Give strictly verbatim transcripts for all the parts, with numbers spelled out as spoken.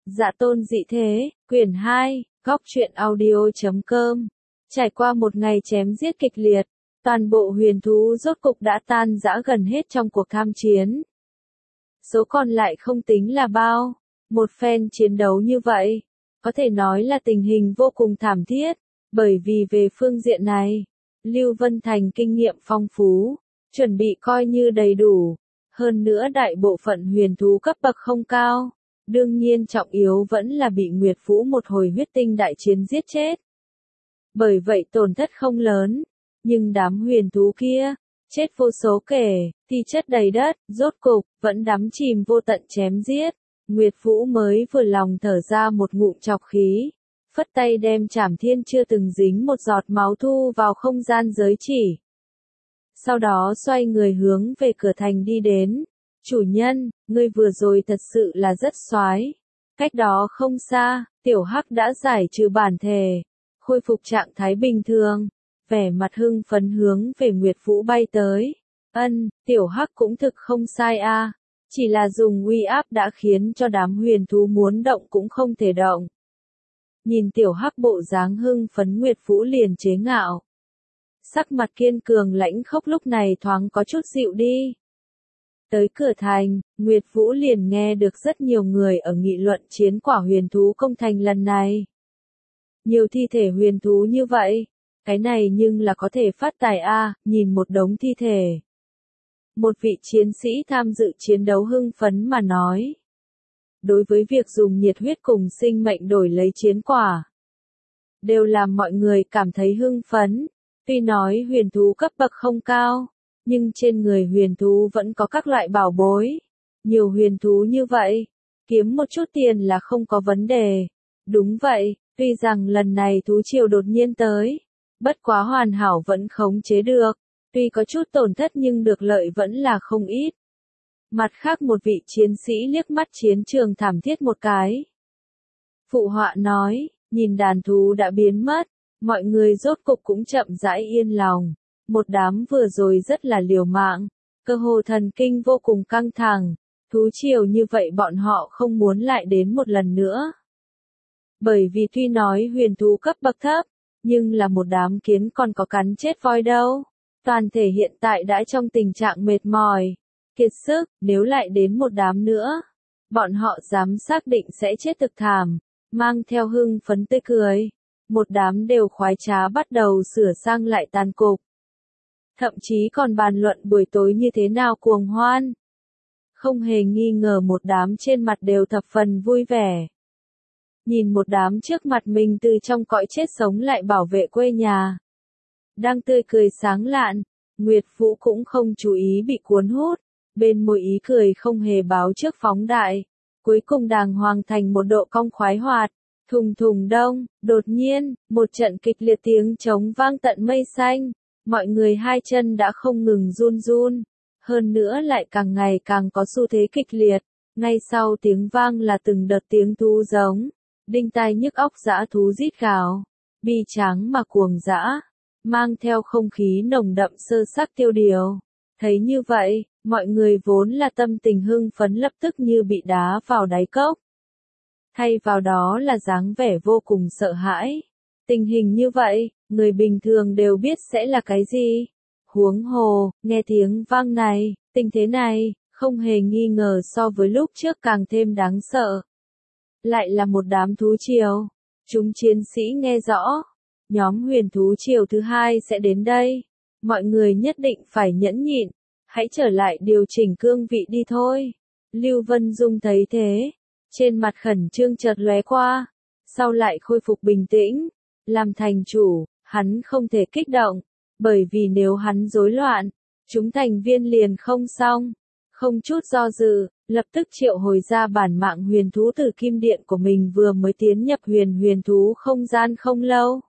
Dạ tôn dị thế, quyển hai, góc truyện audio.com. Trải qua một ngày chém giết kịch liệt, toàn bộ huyền thú rốt cục đã tan rã gần hết trong cuộc tham chiến. Số còn lại không tính là bao, một phen chiến đấu như vậy, có thể nói là tình hình vô cùng thảm thiết, bởi vì về phương diện này, Lưu Vân Thành kinh nghiệm phong phú, chuẩn bị coi như đầy đủ, hơn nữa đại bộ phận huyền thú cấp bậc không cao. Đương nhiên trọng yếu vẫn là bị Nguyệt Vũ một hồi huyết tinh đại chiến giết chết. Bởi vậy tổn thất không lớn, nhưng đám huyền thú kia, chết vô số kể, thi chất đầy đất, rốt cục, vẫn đắm chìm vô tận chém giết. Nguyệt Vũ mới vừa lòng thở ra một ngụm trọc khí, phất tay đem Trảm Thiên chưa từng dính một giọt máu thu vào không gian giới chỉ. Sau đó xoay người hướng về cửa thành đi đến. Chủ nhân, ngươi vừa rồi thật sự là rất soái. Cách đó không xa, Tiểu Hắc đã giải trừ bản thể, khôi phục trạng thái bình thường, vẻ mặt hưng phấn hướng về Nguyệt Vũ bay tới. Ân, Tiểu Hắc cũng thực không sai a, chỉ là dùng uy áp đã khiến cho đám huyền thú muốn động cũng không thể động. Nhìn Tiểu Hắc bộ dáng hưng phấn, Nguyệt Vũ liền chế ngạo. Sắc mặt kiên cường lãnh khốc lúc này thoáng có chút dịu đi. Tới cửa thành, Nguyệt Vũ liền nghe được rất nhiều người ở nghị luận chiến quả huyền thú công thành lần này. Nhiều thi thể huyền thú như vậy, cái này nhưng là có thể phát tài a, nhìn một đống thi thể. Một vị chiến sĩ tham dự chiến đấu hưng phấn mà nói. Đối với việc dùng nhiệt huyết cùng sinh mệnh đổi lấy chiến quả, đều làm mọi người cảm thấy hưng phấn, tuy nói huyền thú cấp bậc không cao. Nhưng trên người huyền thú vẫn có các loại bảo bối. Nhiều huyền thú như vậy, kiếm một chút tiền là không có vấn đề. Đúng vậy, tuy rằng lần này thú triều đột nhiên tới, bất quá hoàn hảo vẫn khống chế được. Tuy có chút tổn thất nhưng được lợi vẫn là không ít. Mặt khác một vị chiến sĩ liếc mắt chiến trường thảm thiết một cái. Phụ họa nói, nhìn đàn thú đã biến mất, mọi người rốt cục cũng chậm rãi yên lòng. Một đám vừa rồi rất là liều mạng, cơ hồ thần kinh vô cùng căng thẳng, thú triều như vậy bọn họ không muốn lại đến một lần nữa. Bởi vì tuy nói huyền thú cấp bậc thấp, nhưng là một đám kiến còn có cắn chết voi đâu. Toàn thể hiện tại đã trong tình trạng mệt mỏi, kiệt sức, nếu lại đến một đám nữa, bọn họ dám xác định sẽ chết thực thảm, mang theo hưng phấn tươi cười. Một đám đều khoái trá bắt đầu sửa sang lại tàn cục. Thậm chí còn bàn luận buổi tối như thế nào cuồng hoan. Không hề nghi ngờ một đám trên mặt đều thập phần vui vẻ. Nhìn một đám trước mặt mình từ trong cõi chết sống lại bảo vệ quê nhà. Đang tươi cười sáng lạn, Nguyệt Vũ cũng không chú ý bị cuốn hút, bên môi ý cười không hề báo trước phóng đại. Cuối cùng đàng hoàng thành một độ cong khoái hoạt. Thùng thùng đông, đột nhiên, một trận kịch liệt tiếng trống vang tận mây xanh. Mọi người hai chân đã không ngừng run run, hơn nữa lại càng ngày càng có xu thế kịch liệt. Ngay sau tiếng vang là từng đợt tiếng thú giống, đinh tai nhức óc dã thú rít gào, bi tráng mà cuồng dã, mang theo không khí nồng đậm sơ sắc tiêu điều. Thấy như vậy, mọi người vốn là tâm tình hưng phấn lập tức như bị đá vào đáy cốc. Thay vào đó là dáng vẻ vô cùng sợ hãi. Tình hình như vậy, người bình thường đều biết sẽ là cái gì. Huống hồ, nghe tiếng vang này, tình thế này, không hề nghi ngờ so với lúc trước càng thêm đáng sợ. Lại là một đám thú triều. Chúng chiến sĩ nghe rõ. Nhóm huyền thú triều thứ hai sẽ đến đây. Mọi người nhất định phải nhẫn nhịn. Hãy trở lại điều chỉnh cương vị đi thôi. Lưu Vân Dung thấy thế. Trên mặt khẩn trương chợt lóe qua. Sau lại khôi phục bình tĩnh. Làm thành chủ, hắn không thể kích động, bởi vì nếu hắn rối loạn, chúng thành viên liền không xong. Không chút do dự, lập tức triệu hồi ra bản mạng huyền thú từ kim điện của mình vừa mới tiến nhập huyền huyền thú không gian không lâu.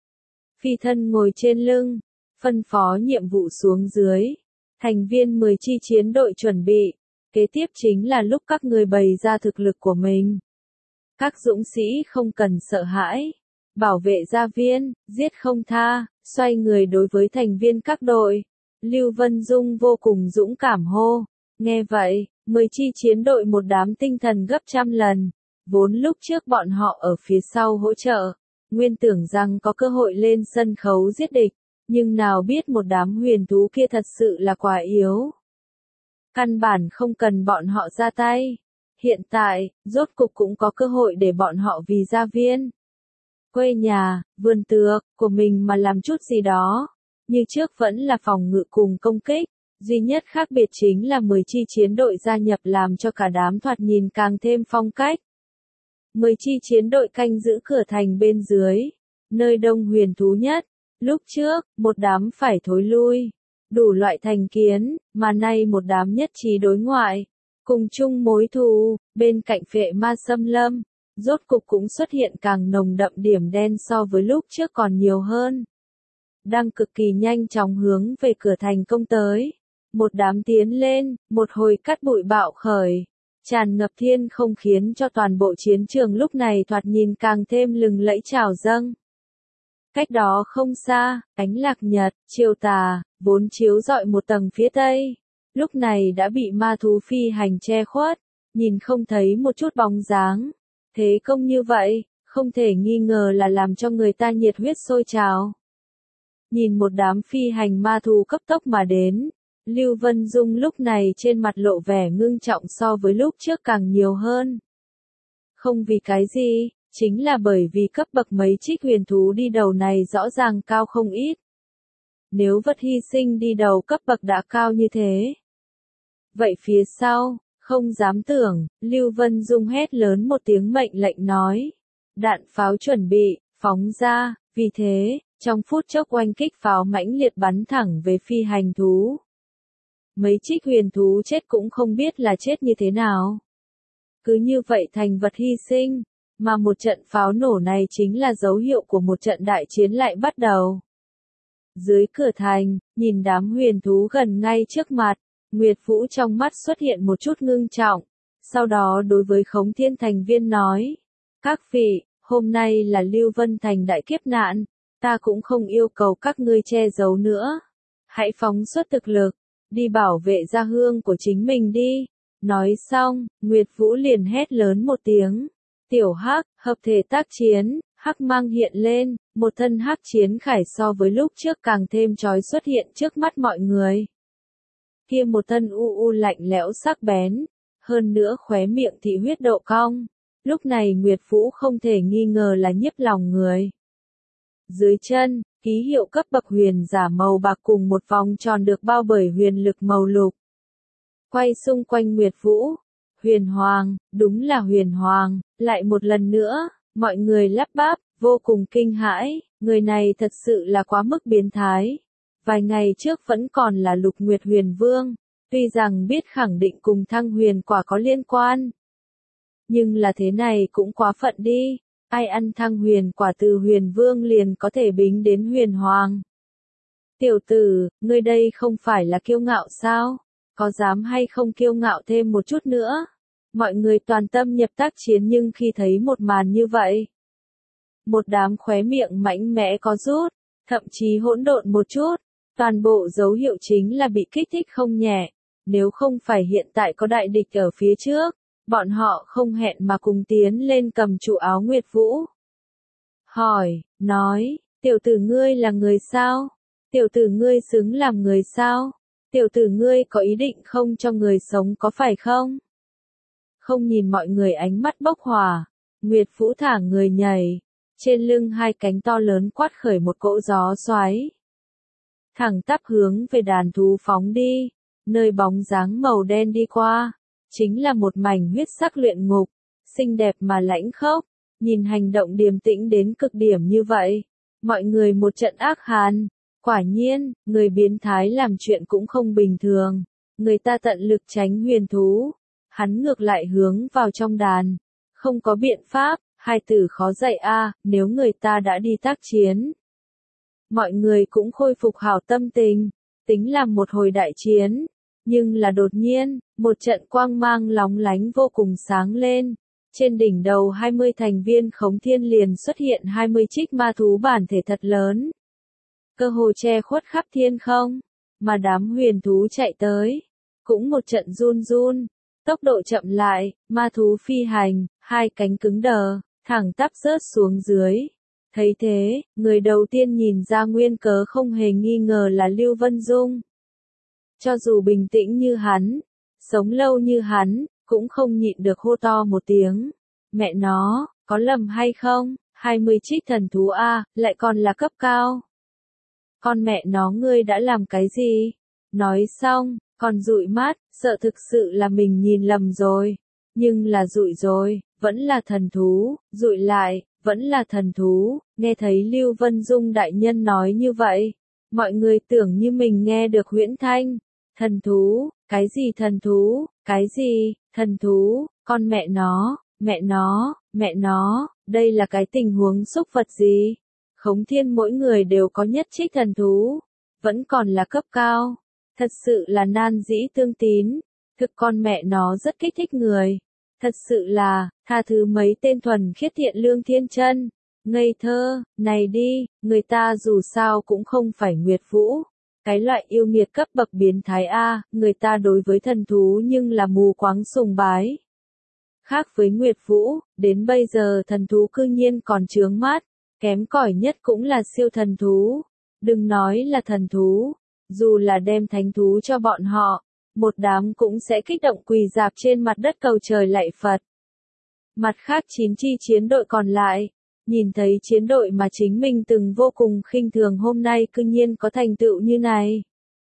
Phi thân ngồi trên lưng, phân phó nhiệm vụ xuống dưới. Thành viên mười chi chiến đội chuẩn bị. Kế tiếp chính là lúc các người bày ra thực lực của mình. Các dũng sĩ không cần sợ hãi. Bảo vệ gia viên, giết không tha, xoay người đối với thành viên các đội. Lưu Vân Dung vô cùng dũng cảm hô. Nghe vậy, mười chi chiến đội một đám tinh thần gấp trăm lần. Vốn lúc trước bọn họ ở phía sau hỗ trợ, nguyên tưởng rằng có cơ hội lên sân khấu giết địch, nhưng nào biết một đám huyền thú kia thật sự là quá yếu. Căn bản không cần bọn họ ra tay. Hiện tại, rốt cục cũng có cơ hội để bọn họ vì gia viên, quê nhà, vườn tược của mình mà làm chút gì đó. Như trước vẫn là phòng ngự cùng công kích, duy nhất khác biệt chính là mười chi chiến đội gia nhập làm cho cả đám thoạt nhìn càng thêm phong cách. mười chi chiến đội canh giữ cửa thành bên dưới, nơi đông huyền thú nhất. Lúc trước, một đám phải thối lui, đủ loại thành kiến, mà nay một đám nhất trí đối ngoại, cùng chung mối thù, bên cạnh phệ ma xâm lâm, rốt cục cũng xuất hiện càng nồng đậm điểm đen so với lúc trước còn nhiều hơn. Đang cực kỳ nhanh chóng hướng về cửa thành công tới, một đám tiến lên, một hồi cát bụi bạo khởi, tràn ngập thiên không khiến cho toàn bộ chiến trường lúc này thoạt nhìn càng thêm lừng lẫy trào dâng. Cách đó không xa, ánh lạc nhật, chiều tà, vốn chiếu rọi một tầng phía tây, lúc này đã bị ma thú phi hành che khuất, nhìn không thấy một chút bóng dáng. Thế công như vậy, không thể nghi ngờ là làm cho người ta nhiệt huyết sôi trào. Nhìn một đám phi hành ma thú cấp tốc mà đến, Lưu Vân Dung lúc này trên mặt lộ vẻ ngưng trọng so với lúc trước càng nhiều hơn. Không vì cái gì, chính là bởi vì cấp bậc mấy trích huyền thú đi đầu này rõ ràng cao không ít. Nếu vật hy sinh đi đầu cấp bậc đã cao như thế, vậy phía sau, không dám tưởng, Lưu Vân Dung hét lớn một tiếng mệnh lệnh nói. Đạn pháo chuẩn bị, phóng ra, vì thế, trong phút chốc oanh kích pháo mãnh liệt bắn thẳng về phi hành thú. Mấy trích huyền thú chết cũng không biết là chết như thế nào. Cứ như vậy thành vật hy sinh, mà một trận pháo nổ này chính là dấu hiệu của một trận đại chiến lại bắt đầu. Dưới cửa thành, nhìn đám huyền thú gần ngay trước mặt, Nguyệt Vũ trong mắt xuất hiện một chút ngưng trọng, sau đó đối với Khống Thiên thành viên nói, các vị, hôm nay là Lưu Vân Thành đại kiếp nạn, ta cũng không yêu cầu các ngươi che giấu nữa. Hãy phóng xuất thực lực, đi bảo vệ gia hương của chính mình đi. Nói xong, Nguyệt Vũ liền hét lớn một tiếng, tiểu hắc, hợp thể tác chiến, hắc mang hiện lên, một thân hắc chiến khải so với lúc trước càng thêm chói xuất hiện trước mắt mọi người. Kia một thân u u lạnh lẽo sắc bén, hơn nữa khóe miệng thị huyết độ cong, lúc này Nguyệt Vũ không thể nghi ngờ là nhiếp lòng người. Dưới chân, ký hiệu cấp bậc huyền giả màu bạc cùng một vòng tròn được bao bởi huyền lực màu lục. Quay xung quanh Nguyệt Vũ, huyền hoàng, đúng là huyền hoàng, lại một lần nữa, mọi người lắp bắp, vô cùng kinh hãi, người này thật sự là quá mức biến thái. Vài ngày trước vẫn còn là Lục Nguyệt Huyền Vương, tuy rằng biết khẳng định cùng Thăng Huyền Quả có liên quan. Nhưng là thế này cũng quá phận đi, ai ăn Thăng Huyền Quả từ Huyền Vương liền có thể bính đến Huyền Hoàng. Tiểu tử, ngươi đây không phải là kiêu ngạo sao? Có dám hay không kiêu ngạo thêm một chút nữa? Mọi người toàn tâm nhập tác chiến nhưng khi thấy một màn như vậy, một đám khóe miệng mạnh mẽ có rút, thậm chí hỗn độn một chút. Toàn bộ dấu hiệu chính là bị kích thích không nhẹ, nếu không phải hiện tại có đại địch ở phía trước, bọn họ không hẹn mà cùng tiến lên cầm trụ áo Nguyệt Vũ. Hỏi, nói, tiểu tử ngươi là người sao? Tiểu tử ngươi xứng làm người sao? Tiểu tử ngươi có ý định không cho người sống có phải không? Không nhìn mọi người ánh mắt bốc hỏa, Nguyệt Vũ thả người nhảy, trên lưng hai cánh to lớn quát khởi một cỗ gió xoáy. Thẳng tắp hướng về đàn thú phóng đi, nơi bóng dáng màu đen đi qua, chính là một mảnh huyết sắc luyện ngục, xinh đẹp mà lãnh khốc, nhìn hành động điềm tĩnh đến cực điểm như vậy, mọi người một trận ác hàn, quả nhiên, người biến thái làm chuyện cũng không bình thường, người ta tận lực tránh huyền thú, hắn ngược lại hướng vào trong đàn, không có biện pháp, hai từ khó dạy a, nếu người ta đã đi tác chiến. Mọi người cũng khôi phục hảo tâm tình, tính làm một hồi đại chiến, nhưng là đột nhiên, một trận quang mang lóng lánh vô cùng sáng lên, trên đỉnh đầu hai mươi thành viên Khống Thiên liền xuất hiện hai mươi trích ma thú bản thể thật lớn, cơ hồ che khuất khắp thiên không, mà đám huyền thú chạy tới, cũng một trận run run, tốc độ chậm lại, ma thú phi hành, hai cánh cứng đờ, thẳng tắp rớt xuống dưới. Thấy thế, người đầu tiên nhìn ra nguyên cớ không hề nghi ngờ là Lưu Vân Dung. Cho dù bình tĩnh như hắn, sống lâu như hắn, cũng không nhịn được hô to một tiếng. Mẹ nó, có lầm hay không? hai mươi trích thần thú A, lại còn là cấp cao. Con mẹ nó ngươi đã làm cái gì? Nói xong, còn dụi mắt, sợ thực sự là mình nhìn lầm rồi. Nhưng là dụi rồi, vẫn là thần thú, dụi lại, vẫn là thần thú. Nghe thấy Lưu Vân Dung đại nhân nói như vậy, mọi người tưởng như mình nghe được huyễn thanh. Thần thú, cái gì thần thú, cái gì, thần thú, con mẹ nó, mẹ nó, mẹ nó, đây là cái tình huống xúc vật gì? Khống Thiên mỗi người đều có nhất trích thần thú, vẫn còn là cấp cao. Thật sự là nan dĩ tương tín, thực con mẹ nó rất kích thích người. Thật sự là, tha thứ mấy tên thuần khiết thiện lương thiên chân, ngây thơ, này đi, người ta dù sao cũng không phải Nguyệt Vũ. Cái loại yêu nghiệt cấp bậc biến thái A, người ta đối với thần thú nhưng là mù quáng sùng bái. Khác với Nguyệt Vũ, đến bây giờ thần thú cư nhiên còn chướng mắt, kém cỏi nhất cũng là siêu thần thú. Đừng nói là thần thú, dù là đem thánh thú cho bọn họ, một đám cũng sẽ kích động quỳ dạp trên mặt đất cầu trời lạy Phật. Mặt khác chín chi chiến đội còn lại, nhìn thấy chiến đội mà chính mình từng vô cùng khinh thường hôm nay cư nhiên có thành tựu như này.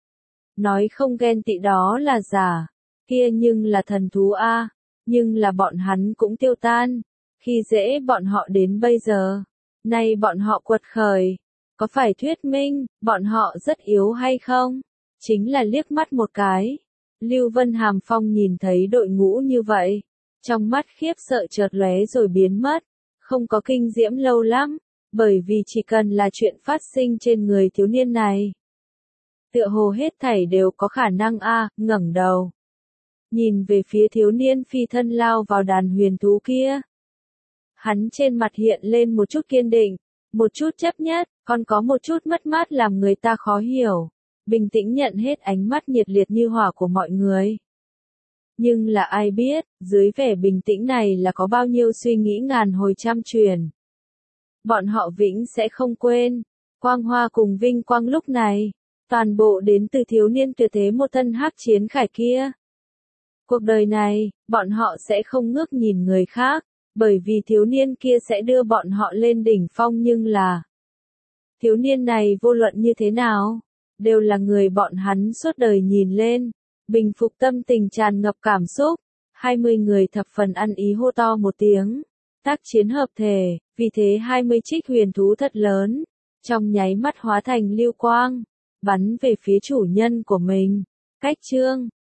Nói không ghen tị đó là giả, kia nhưng là thần thú A, nhưng là bọn hắn cũng tiêu tan, khi dễ bọn họ đến bây giờ, nay bọn họ quật khởi, có phải thuyết minh, bọn họ rất yếu hay không? Chính là liếc mắt một cái. Lưu Vân Hàm Phong nhìn thấy đội ngũ như vậy, trong mắt khiếp sợ chợt lóe rồi biến mất, không có kinh diễm lâu lắm, bởi vì chỉ cần là chuyện phát sinh trên người thiếu niên này. Tựa hồ hết thảy đều có khả năng A, ngẩng đầu. Nhìn về phía thiếu niên phi thân lao vào đàn huyền thú kia. Hắn trên mặt hiện lên một chút kiên định, một chút chấp nhất, còn có một chút mất mát làm người ta khó hiểu. Bình tĩnh nhận hết ánh mắt nhiệt liệt như hỏa của mọi người. Nhưng là ai biết, dưới vẻ bình tĩnh này là có bao nhiêu suy nghĩ ngàn hồi trăm truyền. Bọn họ vĩnh sẽ không quên, quang hoa cùng vinh quang lúc này, toàn bộ đến từ thiếu niên tuyệt thế một thân hắc chiến khải kia. Cuộc đời này, bọn họ sẽ không ngước nhìn người khác, bởi vì thiếu niên kia sẽ đưa bọn họ lên đỉnh phong nhưng là thiếu niên này vô luận như thế nào, đều là người bọn hắn suốt đời nhìn lên, bình phục tâm tình tràn ngập cảm xúc. hai mươi người thập phần ăn ý hô to một tiếng, tác chiến hợp thể, vì thế hai mươi trích huyền thú thật lớn, trong nháy mắt hóa thành lưu quang, bắn về phía chủ nhân của mình. Cách chương